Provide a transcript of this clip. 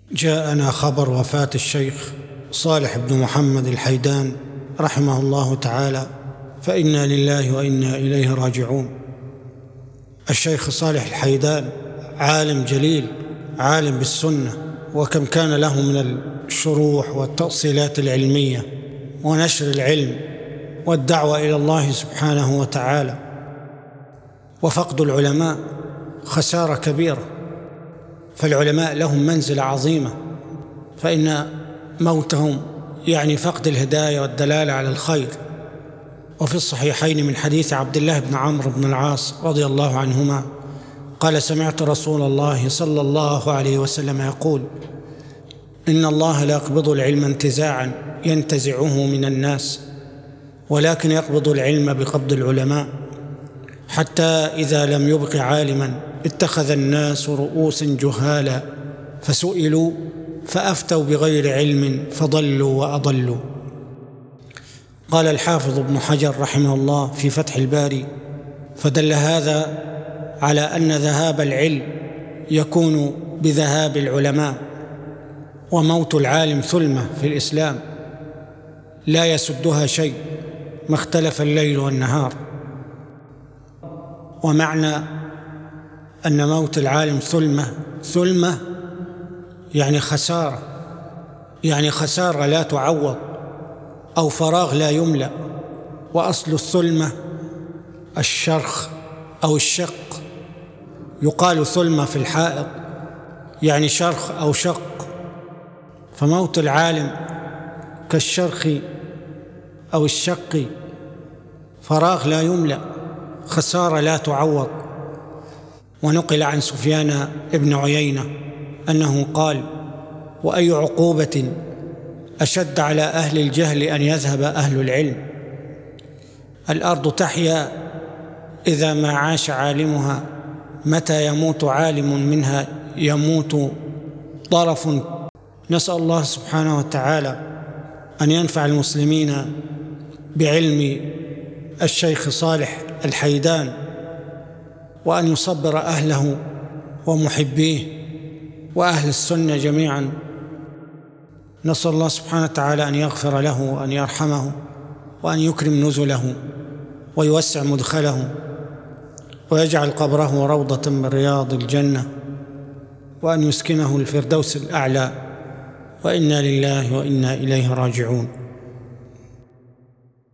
جاءنا خبر وفاة الشيخ صالح بن محمد الحيدان رحمه الله تعالى، فإنا لله وإنا إليه راجعون. الشيخ صالح الحيدان عالم جليل، عالم بالسنة، وكم كان له من الشروح والتأصيلات العلمية ونشر العلم والدعوة إلى الله سبحانه وتعالى. وفقد العلماء خسارة كبيرة، فالعلماء لهم منزلة عظيمة، فإن موتهم يعني فقد الهداية والدلالة على الخير. وفي الصحيحين من حديث عبد الله بن عمرو بن العاص رضي الله عنهما قال: سمعت رسول الله صلى الله عليه وسلم يقول: إن الله لا يقبض العلم انتزاعا ينتزعه من الناس، ولكن يقبض العلم بقبض العلماء، حتى إذا لم يبق عالما اتخذ الناس رؤوسا جهالا فسئلوا فأفتوا بغير علم فضلوا وأضلوا. قال الحافظ ابن حجر رحمه الله في فتح الباري: فدل هذا على أن ذهاب العلم يكون بذهاب العلماء، وموت العالم ثلمة في الإسلام لا يسدها شيء ما اختلف الليل والنهار. ومعنى أن موت العالم ثلمة يعني خسارة، يعني خسارة لا تعوض، أو فراغ لا يملأ. وأصل الثلمة الشرخ أو الشق، يقال ثلمة في الحائط يعني شرخ أو شق. فموت العالم كالشرخ أو الشق، فراغ لا يملأ، خسارة لا تعوض. ونقل عن سفيان بن عيينة أنه قال: وأي عقوبة أشد على أهل الجهل أن يذهب أهل العلم. الأرض تحيا إذا ما عاش عالمها، متى يموت عالم منها يموت طرف. نسأل الله سبحانه وتعالى أن ينفع المسلمين بعلم الشيخ صالح الحيدان، وأن يصبر أهله ومحبيه وأهل السنة جميعا. نسأل الله سبحانه وتعالى أن يغفر له وأن يرحمه وأن يكرم نزله ويوسع مدخله ويجعل قبره روضة من رياض الجنة، وأن يسكنه الفردوس الأعلى. وإنا لله وإنا إليه راجعون.